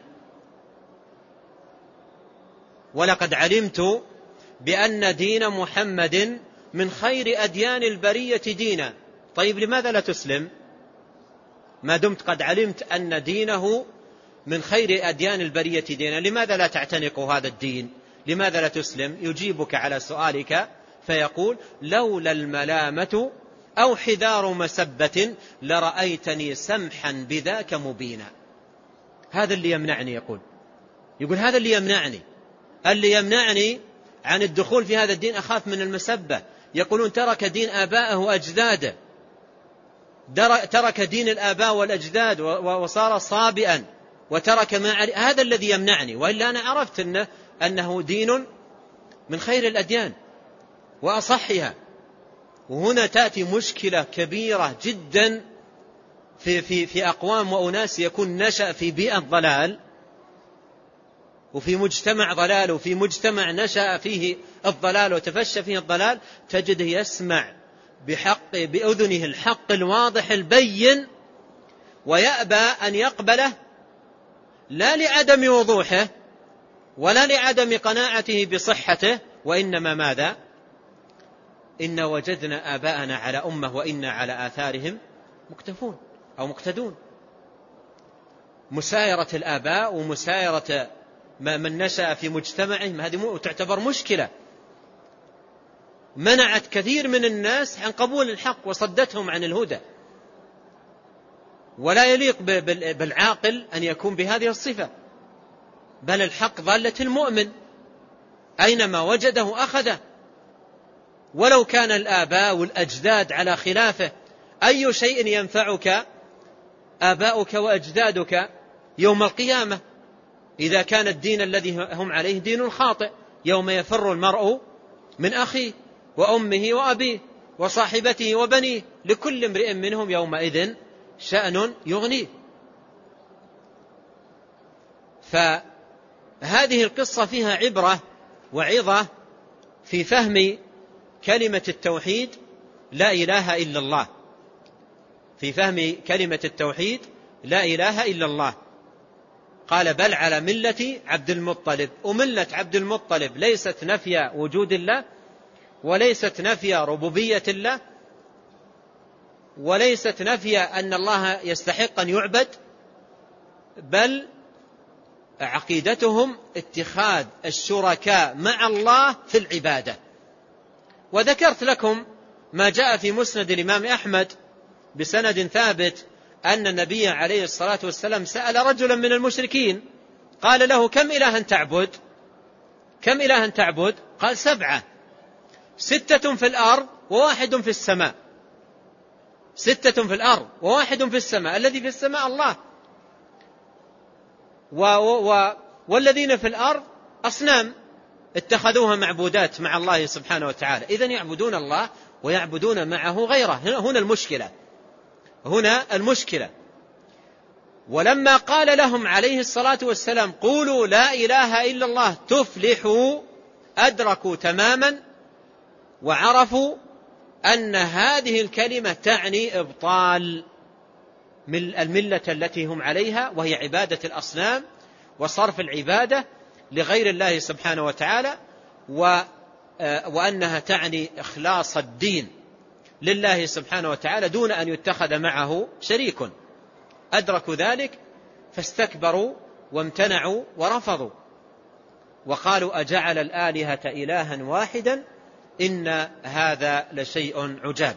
ولقد علمت بأن دين محمد من خير أديان البرية دينا. طيب لماذا لا تسلم؟ ما دمت قد علمت أن دينه من خير أديان البرية دينا، لماذا لا تعتنق هذا الدين؟ لماذا لا تسلم؟ يجيبك على سؤالك فيقول: لولا الملامة أو حذار مسبة لرأيتني سمحا بذاك مبينا. هذا اللي يمنعني، يقول يقول هذا اللي يمنعني اللي يمنعني عن الدخول في هذا الدين، أخاف من المسبة. يقولون ترك دين آبائه وأجداده، ترك دين الآباء والأجداد وصار صابئا وترك ما علي. هذا الذي يمنعني، وإلا أنا عرفت أنه, أنه دين من خير الأديان وأصحها. وهنا تأتي مشكلة كبيرة جدا في, في, في أقوام وأناس يكون نشأ في بيئة ضلال وفي مجتمع ضلال وفي مجتمع نشأ فيه الضلال وتفشى فيه الضلال، تجده يسمع بحق بأذنه الحق الواضح البين ويأبى أن يقبله، لا لعدم وضوحه ولا لعدم قناعته بصحته، وإنما ماذا؟ إن وجدنا آباءنا على أمة وإنا على آثارهم مقتفون أو مقتدون. مسايرة الآباء ومسايرة من نشأ في مجتمعهم هذه تعتبر مشكلة، منعت كثير من الناس عن قبول الحق وصدتهم عن الهدى. ولا يليق بالعاقل أن يكون بهذه الصفة، بل الحق ضالة المؤمن أينما وجده أخذه، ولو كان الآباء والأجداد على خلافه. أي شيء ينفعك آباؤك وأجدادك يوم القيامة إذا كان الدين الذي هم عليه دين خاطئ؟ يوم يفر المرء من أخيه وأمه وأبيه وصاحبته وبنيه لكل امرئ منهم يومئذ شأن يغنيه. فهذه القصة فيها عبرة وعظة في فهم كلمة التوحيد لا إله إلا الله، في فهم كلمة التوحيد لا إله إلا الله. قال: بل على ملة عبد المطلب. وملة عبد المطلب ليست نفي وجود الله، وليست نفي ربوبية الله، وليست نفي أن الله يستحق أن يعبد، بل عقيدتهم اتخاذ الشركاء مع الله في العبادة. وذكرت لكم ما جاء في مسند الإمام أحمد بسند ثابت أن النبي عليه الصلاة والسلام سأل رجلا من المشركين قال له: كم إلها تعبد؟ كم إلها تعبد؟ قال: سبعة، ستة في الأرض وواحد في السماء. ستة في الأرض وواحد في السماء، الذي في السماء الله، و و والذين في الأرض أصنام اتخذوها معبودات مع الله سبحانه وتعالى. إذن يعبدون الله ويعبدون معه غيره. هنا المشكلة، هنا المشكلة. ولما قال لهم عليه الصلاة والسلام: قولوا لا إله إلا الله تفلحوا، أدركوا تماما وعرفوا أن هذه الكلمة تعني إبطال الملة التي هم عليها، وهي عبادة الأصنام وصرف العبادة لغير الله سبحانه وتعالى، وأنها تعني إخلاص الدين لله سبحانه وتعالى دون أن يتخذ معه شريك. أدركوا ذلك فاستكبروا وامتنعوا ورفضوا وقالوا: أجعل الآلهة إلها واحدا إن هذا لشيء عجاب.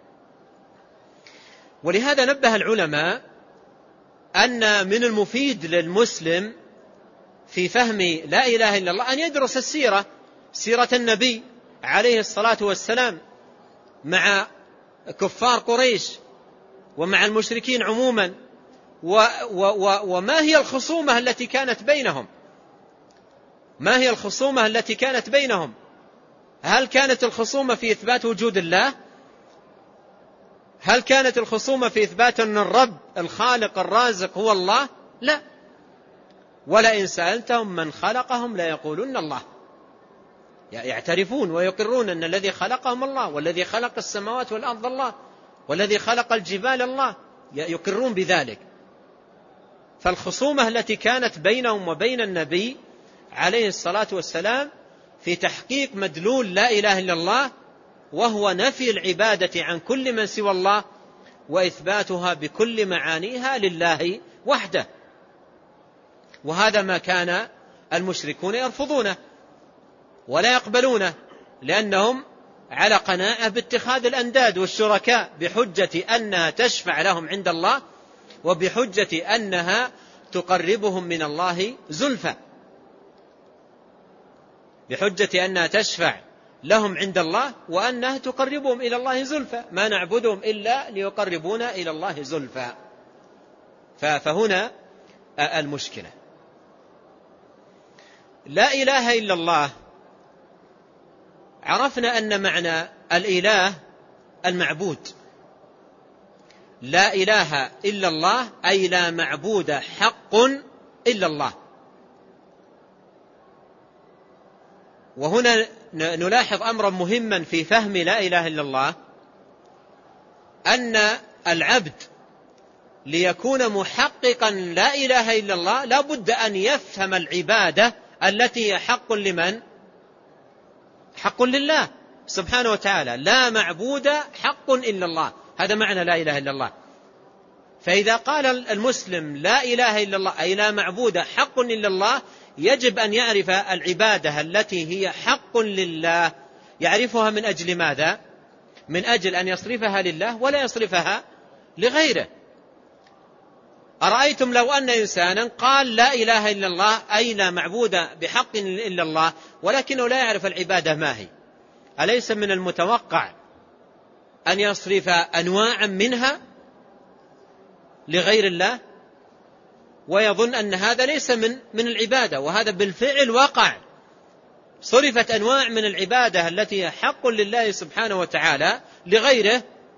ولهذا نبه العلماء أن من المفيد للمسلم في فهم لا إله إلا الله أن يدرس السيرة، سيرة النبي عليه الصلاة والسلام مع كفار قريش ومع المشركين عموما، و و و وما هي الخصومة التي كانت بينهم، ما هي الخصومة التي كانت بينهم؟ هل كانت الخصومة في إثبات وجود الله؟ هل كانت الخصومة في إثبات أن الرب الخالق الرازق هو الله؟ لا. ولئن سألتهم من خلقهم ليقولن الله. يعترفون ويقرون أن الذي خلقهم الله، والذي خلق السماوات والأرض الله، والذي خلق الجبال الله، يقرون بذلك. فالخصومة التي كانت بينهم وبين النبي عليه الصلاة والسلام في تحقيق مدلول لا إله إلا الله، وهو نفي العبادة عن كل من سوى الله، وإثباتها بكل معانيها لله وحده، وهذا ما كان المشركون يرفضونه ولا يقبلونه، لأنهم على قناعة باتخاذ الأنداد والشركاء بحجة أنها تشفع لهم عند الله، وبحجة أنها تقربهم من الله زلفى، بحجة أنها تشفع لهم عند الله وأنها تقربهم إلى الله زلفى، ما نعبدهم إلا ليقربونا إلى الله زلفى. فهنا المشكلة. لا إله إلا الله، عرفنا أن معنى الإله المعبود. لا إله إلا الله أي لا معبود حق إلا الله. وهنا نلاحظ أمرا مهما في فهم لا إله إلا الله، أن العبد ليكون محققا لا إله إلا الله لا بد أن يفهم العبادة التي هي حق لمن؟ حق لله سبحانه وتعالى. لا معبود حق إلا الله، هذا معنى لا إله إلا الله. فإذا قال المسلم لا إله إلا الله أي لا معبود حق إلا الله، يجب أن يعرف العبادة التي هي حق لله، يعرفها من أجل ماذا؟ من أجل أن يصرفها لله ولا يصرفها لغيره. أرأيتم لو أن إنسانا قال لا إله إلا الله أي لا معبود بحق إلا الله، ولكنه لا يعرف العبادة ما هي، أليس من المتوقع أن يصرف أنواعا منها لغير الله، ويظن أن هذا ليس من من العبادة؟ وهذا بالفعل وقع، صرفت أنواع من العبادة التي هي حق لله سبحانه وتعالى لغيره،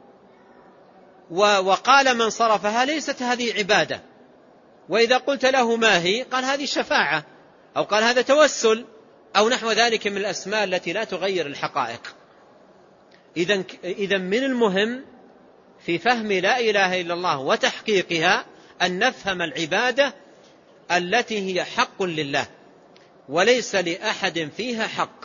وقال من صرفها ليست هذه عبادة. وإذا قلت له ما هي قال هذه شفاعة، أو قال هذا توسل، أو نحو ذلك من الأسماء التي لا تغير الحقائق. إذن إذن من المهم في فهم لا إله إلا الله وتحقيقها أن نفهم العبادة التي هي حق لله وليس لأحد فيها حق.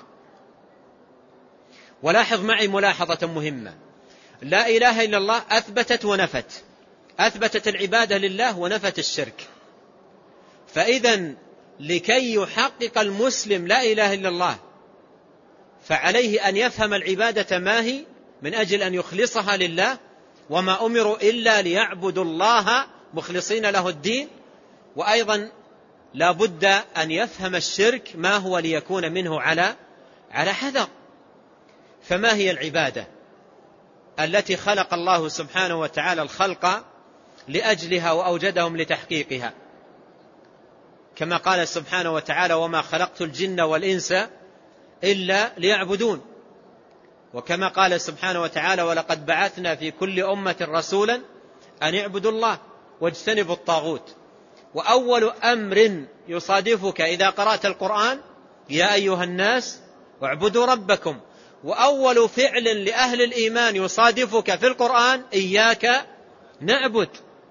ولاحظ معي ملاحظة مهمة، لا إله إلا الله أثبتت ونفت، أثبتت العبادة لله ونفت الشرك. فإذا لكي يحقق المسلم لا إله إلا الله فعليه أن يفهم العبادة ما هي من أجل أن يخلصها لله، وما أمروا إلا ليعبدوا الله مخلصين له الدين. وأيضا لا بد أن يفهم الشرك ما هو ليكون منه على على حذر. فما هي العبادة التي خلق الله سبحانه وتعالى الخلق لأجلها وأوجدهم لتحقيقها؟ كما قال سبحانه وتعالى وما خلقت الجن والإنس إلا ليعبدون. وكما قال سبحانه وتعالى ولقد بعثنا في كل أمة رسولا أن اعبدوا الله واجتنبوا الطاغوت. وأول أمر يصادفك إذا قرأت القرآن يا أيها الناس اعبدوا ربكم. وأول فعل لأهل الإيمان يصادفك في القرآن إياك نعبد.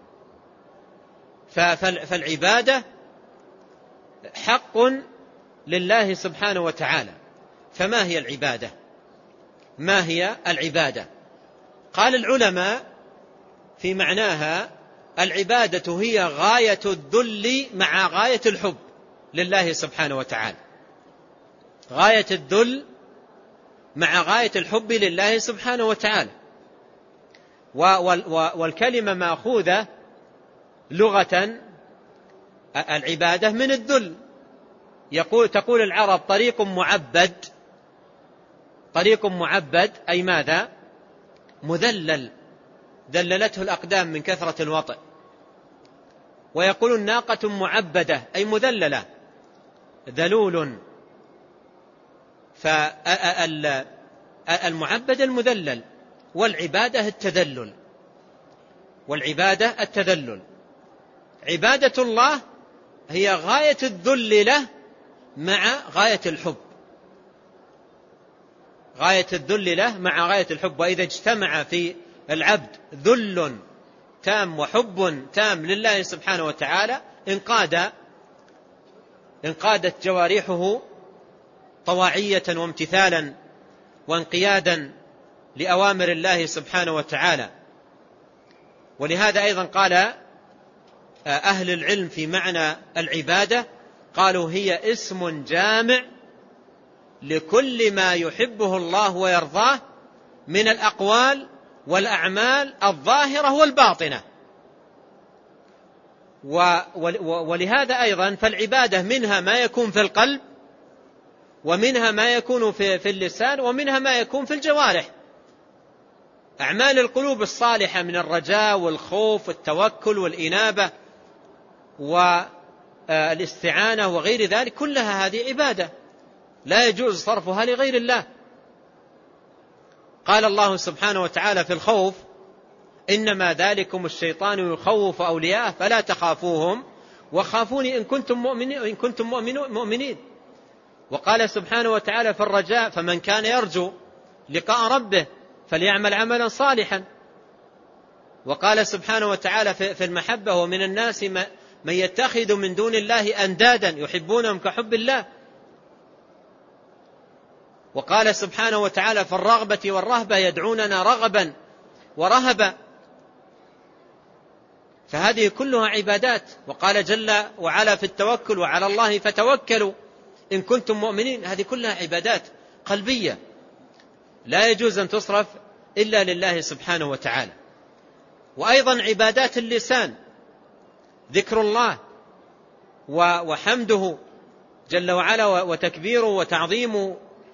فالعبادة حق لله سبحانه وتعالى. فما هي العبادة؟ ما هي العبادة؟ قال العلماء في معناها العبادة هي غاية الذل مع غاية الحب لله سبحانه وتعالى. غاية الذل مع غاية الحب لله سبحانه وتعالى. والكلمة مأخوذة لغة العبادة من الذل. يقول تقول العرب طريق معبد، طريق معبد أي ماذا؟ مذلل، ذللته الأقدام من كثرة الوطئ. ويقول ناقة معبدة أي مذللة، ذلول. فالمعبد المذلل، والعبادة التذلل، والعبادة التذلل. عبادة الله هي غاية الذل له مع غاية الحب، غاية الذل له مع غاية الحب. وإذا اجتمع في العبد ذل تام وحب تام لله سبحانه وتعالى انقاد انقادت جوارحه طواعية وامتثالا وانقيادا لأوامر الله سبحانه وتعالى. ولهذا أيضا قال أهل العلم في معنى العبادة، قالوا هي اسم جامع لكل ما يحبه الله ويرضاه من الأقوال والأعمال الظاهرة والباطنة. ولهذا أيضا فالعبادة منها ما يكون في القلب، ومنها ما يكون في اللسان، ومنها ما يكون في الجوارح. أعمال القلوب الصالحة من الرجاء والخوف والتوكل والإنابة والاستعانة وغير ذلك، كلها هذه عبادة لا يجوز صرفها لغير الله. قال الله سبحانه وتعالى في الخوف: إنما ذلكم الشيطان يخوف أولياءه فلا تخافوهم وخافوني إن كنتم مؤمنين, إن كنتم مؤمنين. وقال سبحانه وتعالى في الرجاء: فمن كان يرجو لقاء ربه فليعمل عملا صالحا. وقال سبحانه وتعالى في المحبة: ومن الناس من يتخذ من دون الله أندادا يحبونهم كحب الله. وقال سبحانه وتعالى في الرغبة والرهبة: يدعوننا رغبا ورهبا. فهذه كلها عبادات. وقال جل وعلا في التوكل: وعلى الله فتوكلوا إن كنتم مؤمنين. هذه كلها عبادات قلبية لا يجوز أن تصرف إلا لله سبحانه وتعالى. وأيضا عبادات اللسان، ذكر الله وحمده جل وعلا وتكبيره وتعظيمه،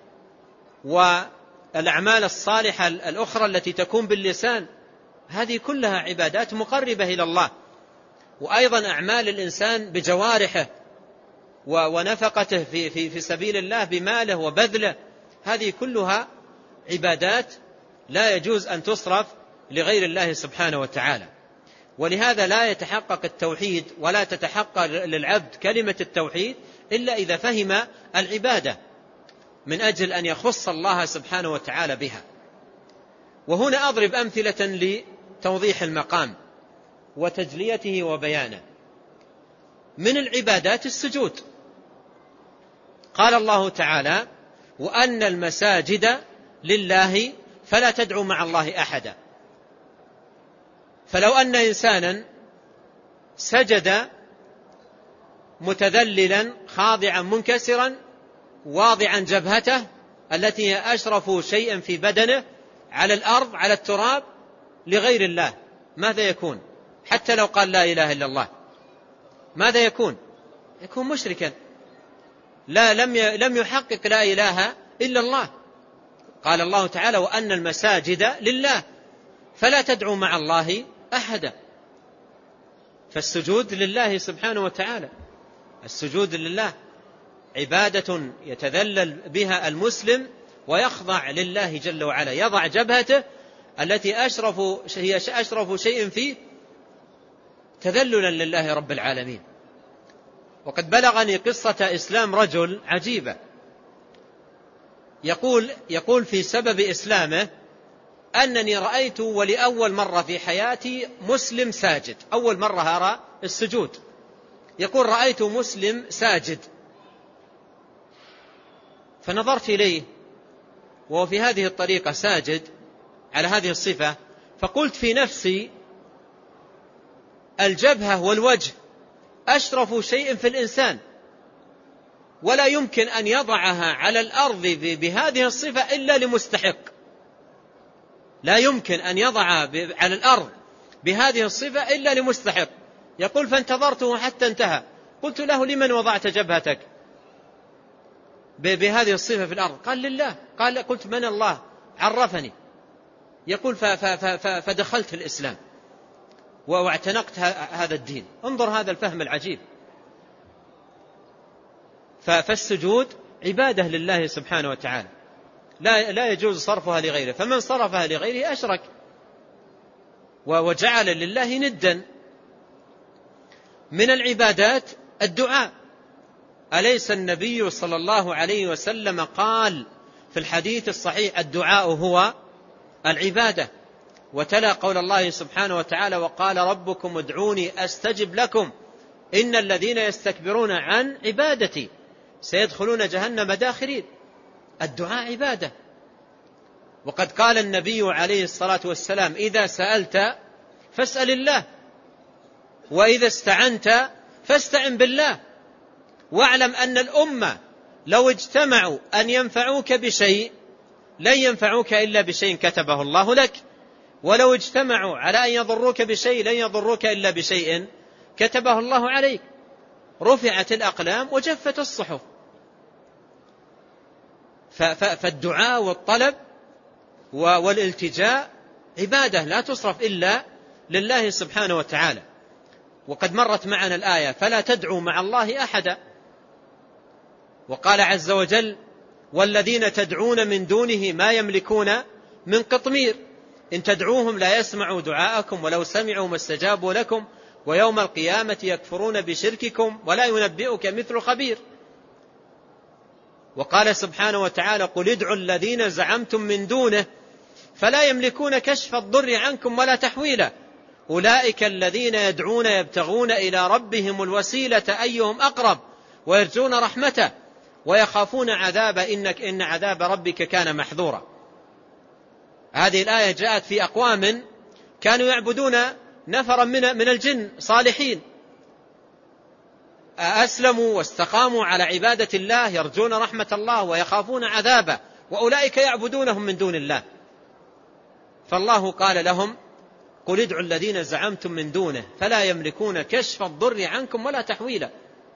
والأعمال الصالحة الأخرى التي تكون باللسان، هذه كلها عبادات مقربة إلى الله. وأيضا أعمال الإنسان بجوارحه ونفقته في, في, في سبيل الله بماله وبذله، هذه كلها عبادات لا يجوز أن تصرف لغير الله سبحانه وتعالى. ولهذا لا يتحقق التوحيد ولا تتحقق للعبد كلمة التوحيد إلا إذا فهم العبادة من أجل أن يخص الله سبحانه وتعالى بها. وهنا أضرب أمثلة لتوضيح المقام وتجليته وبيانه. من العبادات السجود. قال الله تعالى: وأن المساجد لله فلا تدعوا مع الله أحدا. فلو أن إنسانا سجد متذللا خاضعا منكسرا واضعا جبهته التي هي أشرف شيء في بدنه على الأرض على التراب لغير الله، ماذا يكون؟ حتى لو قال لا إله إلا الله ماذا يكون؟ يكون مشركا، لا لم لم يحقق لا إله إلا الله. قال الله تعالى: وأن المساجد لله فلا تدعوا مع الله أحدا. فالسجود لله سبحانه وتعالى، السجود لله عبادة يتذلل بها المسلم ويخضع لله جل وعلا، يضع جبهته التي أشرف هي أشرف شيء فيه تذللا لله رب العالمين. وقد بلغني قصة إسلام رجل عجيبة، يقول يقول في سبب إسلامه: أنني رأيت ولأول مرة في حياتي مسلم ساجد، أول مرة أرى السجود. يقول: رأيت مسلم ساجد فنظرت إليه وهو في هذه الطريقة ساجد على هذه الصفة، فقلت في نفسي: الجبهة والوجه أشرف شيء في الإنسان، ولا يمكن أن يضعها على الأرض بهذه الصفة إلا لمستحق، لا يمكن أن يضعها على الأرض بهذه الصفة إلا لمستحق. يقول: فانتظرته حتى انتهى، قلت له: لمن وضعت جبهتك بهذه الصفة في الأرض؟ قال: لله. قال: قلت: من الله؟ عرفني. يقول: فدخلت في الإسلام واعتنقت هذا الدين. انظر هذا الفهم العجيب. فالسجود عبادة لله سبحانه وتعالى، لا لا يجوز صرفها لغيره، فمن صرفها لغيره أشرك وجعل لله ندا. من العبادات الدعاء. أليس النبي صلى الله عليه وسلم قال في الحديث الصحيح: الدعاء هو العبادة؟ وتلا قول الله سبحانه وتعالى: وقال ربكم ادعوني أستجب لكم إن الذين يستكبرون عن عبادتي سيدخلون جهنم داخرين. الدعاء عبادة. وقد قال النبي عليه الصلاة والسلام: إذا سألت فاسأل الله، وإذا استعنت فاستعن بالله. واعلم أن الأمة لو اجتمعوا أن ينفعوك بشيء لن ينفعوك إلا بشيء كتبه الله لك، ولو اجتمعوا على أن يضروك بشيء لن يضروك إلا بشيء كتبه الله عليك. رفعت الأقلام وجفت الصحف. فالدعاء والطلب والالتجاء عبادة لا تصرف إلا لله سبحانه وتعالى. وقد مرت معنا الآية فلا تدعوا مع الله أحدا. وقال عز وجل والذين تدعون من دونه ما يملكون من قطمير إن تدعوهم لا يسمعوا دعاءكم ولو سمعوا ما استجابوا لكم ويوم القيامة يكفرون بشرككم ولا ينبئك مثل خبير. وقال سبحانه وتعالى قل ادعوا الذين زعمتم من دونه فلا يملكون كشف الضر عنكم ولا تحويلا أولئك الذين يدعون يبتغون إلى ربهم الوسيلة أيهم أقرب ويرجون رحمته ويخافون عذاب إنك إن عذاب ربك كان محذورا. هذه الآية جاءت في أقوام كانوا يعبدون نفرا من من الجن صالحين أسلموا واستقاموا على عبادة الله يرجون رحمة الله ويخافون عذابه، وأولئك يعبدونهم من دون الله. فالله قال لهم قل ادعوا الذين زعمتم من دونه فلا يملكون كشف الضر عنكم ولا تحويلا.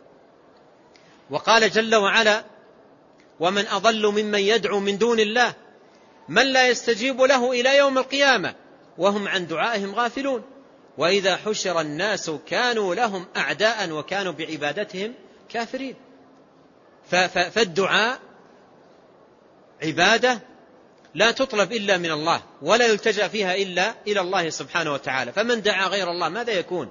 وقال جل وعلا ومن أضل ممن يدعو من دون الله من لا يستجيب له إلى يوم القيامة وهم عن دعائهم غافلون وإذا حشر الناس كانوا لهم أعداء وكانوا بعبادتهم كافرين. فالدعاء عبادة لا تطلب إلا من الله ولا يلتجأ فيها إلا إلى الله سبحانه وتعالى. فمن دعا غير الله ماذا يكون؟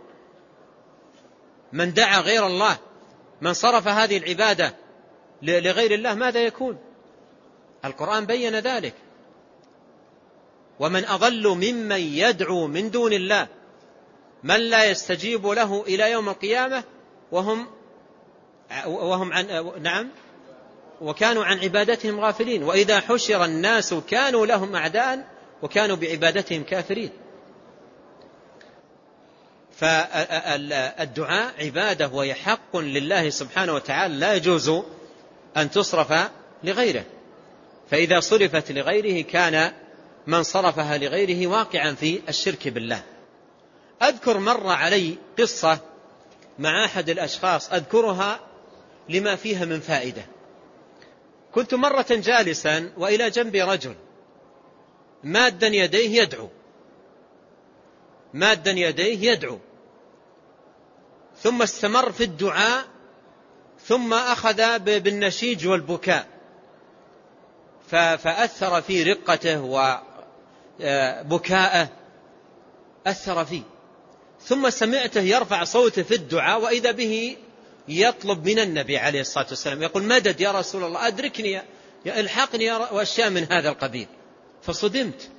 من دعا غير الله من صرف هذه العبادة لغير الله ماذا يكون؟ القرآن بين ذلك ومن أضل ممن يدعو من دون الله من لا يستجيب له إلى يوم القيامة وهم وهم عن نعم وكانوا عن عبادتهم غافلين وإذا حشر الناس كانوا لهم أعداء وكانوا بعبادتهم كافرين. فالدعاء عبادة وهي حق لله سبحانه وتعالى لا يجوز أن تصرف لغيره، فإذا صرفت لغيره كان من صرفها لغيره واقعا في الشرك بالله. أذكر مر علي قصة مع أحد الأشخاص أذكرها لما فيها من فائدة. كنت مرة جالسا وإلى جنبي رجل مادا يديه يدعو مادا يديه يدعو ثم استمر في الدعاء ثم أخذ بالنشيج والبكاء فأثر في رقته وبكاءه أثر فيه. ثم سمعته يرفع صوته في الدعاء وإذا به يطلب من النبي عليه الصلاة والسلام يقول مدد يا رسول الله أدركني يا الحقني يا وأشياء من هذا القبيل. فصدمت،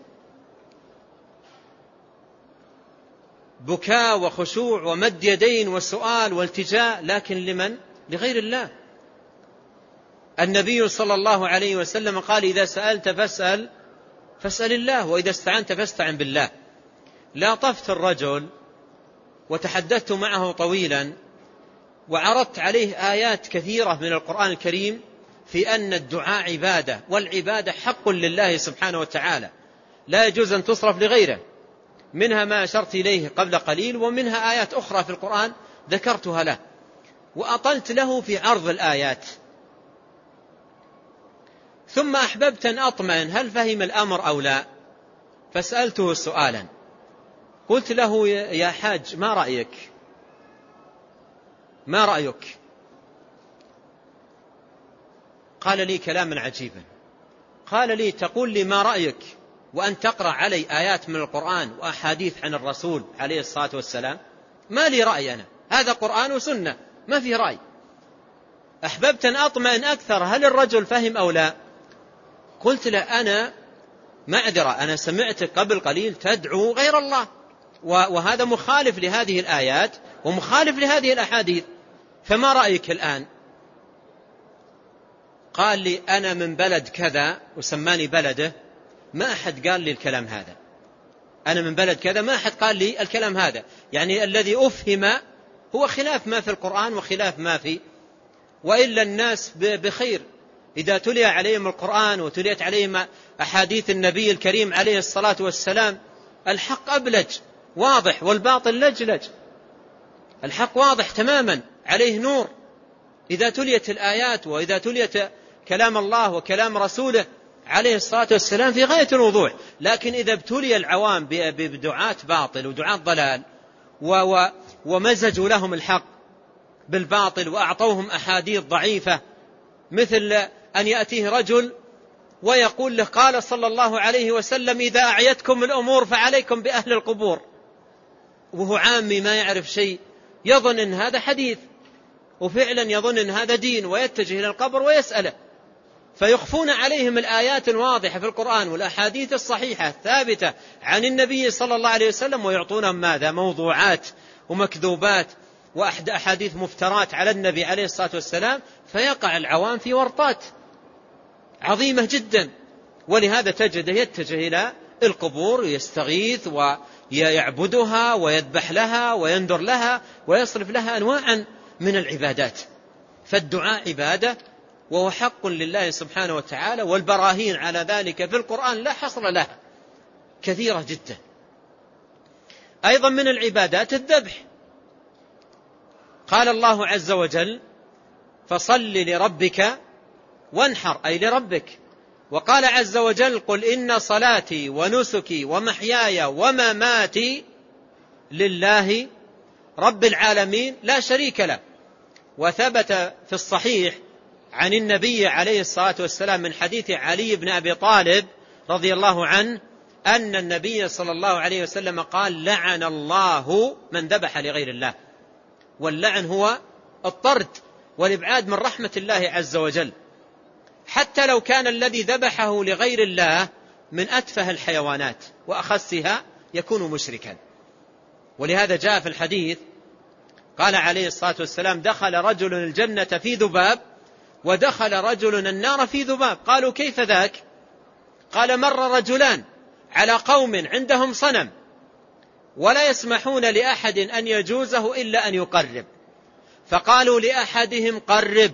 بكاء وخشوع ومد يدين وسؤال والتجاء، لكن لمن؟ لغير الله. النبي صلى الله عليه وسلم قال إذا سألت فاسأل فاسأل الله وإذا استعنت فاستعن بالله. لاطفت الرجل وتحدثت معه طويلا وعرضت عليه آيات كثيرة من القرآن الكريم في أن الدعاء عبادة والعبادة حق لله سبحانه وتعالى لا يجوز أن تصرف لغيره، منها ما أشرت إليه قبل قليل ومنها آيات أخرى في القرآن ذكرتها له وأطلت له في عرض الآيات. ثم أحببت أن أطمئن هل فهم الأمر أو لا، فسألته سؤالا قلت له يا حاج ما رأيك ما رأيك قال لي كلاما عجيبا، قال لي تقول لي ما رأيك وأن تقرأ علي آيات من القرآن وأحاديث عن الرسول عليه الصلاة والسلام؟ ما لي رأي أنا، هذا قرآن وسنة ما في رأي. أحببت أن أطمئن أكثر هل الرجل فهم أو لا. قلت له أنا معذرة أنا سمعت قبل قليل تدعو غير الله وهذا مخالف لهذه الآيات ومخالف لهذه الأحاديث، فما رأيك الآن؟ قال لي أنا من بلد كذا وسماني بلده ما أحد قال لي الكلام هذا، أنا من بلد كذا، ما أحد قال لي الكلام هذا. يعني الذي أفهم هو خلاف ما في القرآن وخلاف ما في، وإلا الناس بخير إذا تلي عليهم القرآن وتليت عليهم أحاديث النبي الكريم عليه الصلاة والسلام. الحق أبلج واضح والباطل لجلج. الحق واضح تماما عليه نور إذا تليت الآيات، وإذا تليت كلام الله وكلام رسوله عليه الصلاة والسلام في غاية الوضوح. لكن إذا ابتلي العوام بدعاة باطل ودعاة ضلال ومزجوا لهم الحق بالباطل وأعطوهم أحاديث ضعيفة، مثل أن يأتيه رجل ويقول له قال صلى الله عليه وسلم إذا أعيتكم الأمور فعليكم بأهل القبور، وهو عامي ما يعرف شيء، يظن أن هذا حديث، وفعلا يظن أن هذا دين، ويتجه إلى القبر ويسأله، فيخفون عليهم الآيات الواضحة في القرآن والأحاديث الصحيحة الثابتة عن النبي صلى الله عليه وسلم، ويعطونهم ماذا؟ موضوعات ومكذوبات وأحاديث مفترات على النبي عليه الصلاة والسلام، فيقع العوام في ورطات عظيمة جدا. ولهذا تجده يتجه إلى القبور ويستغيث ويعبدها ويذبح لها وينذر لها ويصرف لها أنواعا من العبادات. فالدعاء عبادة وهو حق لله سبحانه وتعالى، والبراهين على ذلك في القرآن لا حصر لها، كثيرة جدا. أيضا من العبادات الذبح. قال الله عز وجل فصل لربك وانحر، أي لربك. وقال عز وجل قل إن صلاتي ونسكي ومحياي ومماتي لله رب العالمين لا شريك له. وثبت في الصحيح عن النبي عليه الصلاة والسلام من حديث علي بن أبي طالب رضي الله عنه أن النبي صلى الله عليه وسلم قال لعن الله من ذبح لغير الله. واللعن هو الطرد والإبعاد من رحمة الله عز وجل، حتى لو كان الذي ذبحه لغير الله من أتفه الحيوانات وأخسها يكون مشركا. ولهذا جاء في الحديث قال عليه الصلاة والسلام دخل رجل الجنة في ذباب ودخل رجل النار في ذباب. قالوا كيف ذاك؟ قال مر رجلان على قوم عندهم صنم ولا يسمحون لأحد أن يجوزه إلا أن يقرب، فقالوا لأحدهم قرب،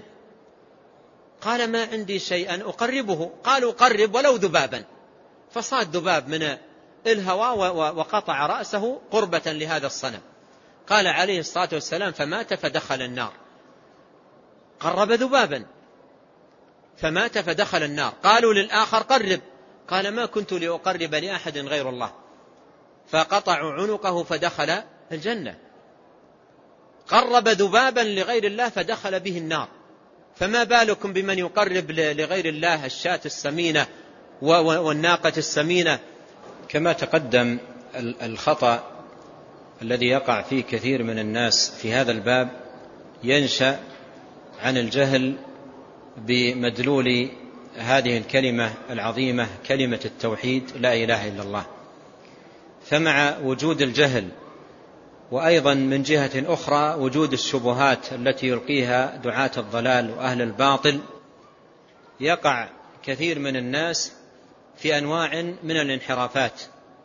قال ما عندي شيئا أقربه، قالوا قرب ولو ذبابا، فصاد ذباب من الهواء وقطع رأسه قربة لهذا الصنم. قال عليه الصلاة والسلام فمات فدخل النار. قرب ذبابا فمات فدخل النار. قالوا للآخر قرب، قال ما كنت لأقرب لأحد غير الله، فقطعوا عنقه فدخل الجنة. قرب ذبابا لغير الله فدخل به النار، فما بالكم بمن يقرب لغير الله الشاة السمينة والناقة السمينة. كما تقدم الخطأ الذي يقع فيه كثير من الناس في هذا الباب ينشأ عن الجهل بمدلول هذه الكلمة العظيمة كلمة التوحيد لا إله إلا الله. فمع وجود الجهل وأيضا من جهة أخرى وجود الشبهات التي يلقيها دعاة الضلال وأهل الباطل، يقع كثير من الناس في أنواع من الانحرافات،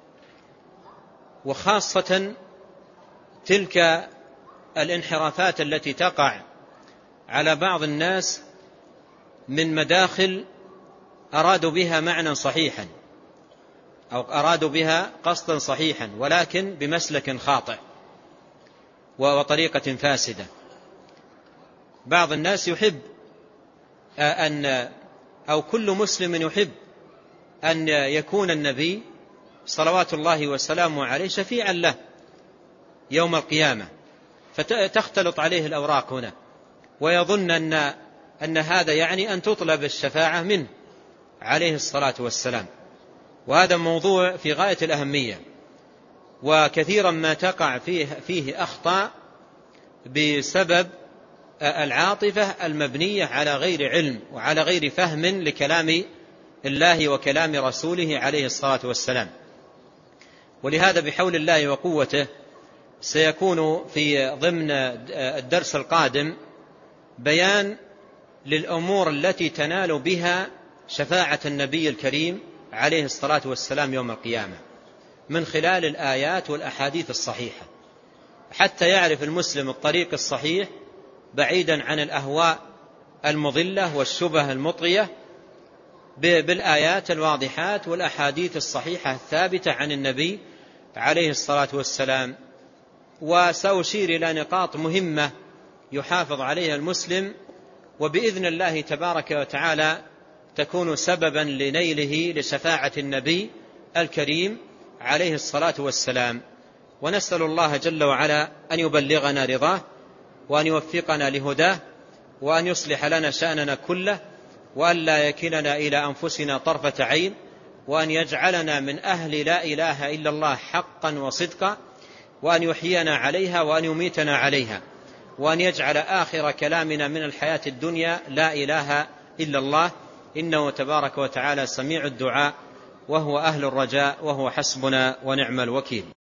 وخاصة تلك الانحرافات التي تقع على بعض الناس من مداخل أرادوا بها معنى صحيحا أو أرادوا بها قصدا صحيحا ولكن بمسلك خاطئ وطريقة فاسدة. بعض الناس يحب أن أو كل مسلم يحب أن يكون النبي صلوات الله وسلامه عليه شفيعا له يوم القيامة، فتختلط عليه الأوراق هنا ويظن أن, أن هذا يعني أن تطلب الشفاعة منه عليه الصلاة والسلام. وهذا موضوع في غاية الأهمية، وكثيرا ما تقع فيه, فيه أخطاء بسبب العاطفة المبنية على غير علم وعلى غير فهم لكلام الله وكلام رسوله عليه الصلاة والسلام. ولهذا بحول الله وقوته سيكون في ضمن الدرس القادم بيان للأمور التي تنال بها شفاعة النبي الكريم عليه الصلاة والسلام يوم القيامة، من خلال الآيات والأحاديث الصحيحة، حتى يعرف المسلم الطريق الصحيح بعيدا عن الأهواء المضلة والشبه المطغية بالآيات الواضحات والأحاديث الصحيحة الثابتة عن النبي عليه الصلاة والسلام. وسأشير إلى نقاط مهمة يحافظ عليها المسلم، وبإذن الله تبارك وتعالى تكون سببا لنيله لشفاعة النبي الكريم عليه الصلاة والسلام. ونسأل الله جل وعلا أن يبلغنا رضاه، وأن يوفقنا لهداه، وأن يصلح لنا شأننا كله، وأن لا يكلنا إلى أنفسنا طرفة عين، وأن يجعلنا من أهل لا إله إلا الله حقا وصدقا، وأن يحيينا عليها وأن يميتنا عليها، وأن يجعل آخر كلامنا من الحياة الدنيا لا إله إلا الله، إنه تبارك وتعالى سميع الدعاء وهو أهل الرجاء وهو حسبنا ونعم الوكيل.